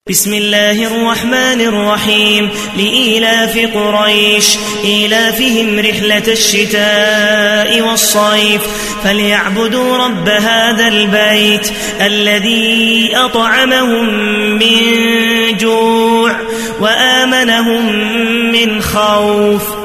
بسم الله الرحمن الرحيم. لإيلاف قريش إيلافهم رحلة الشتاء والصيف فليعبدوا رب هذا البيت الذي أطعمهم من جوع وآمنهم من خوف.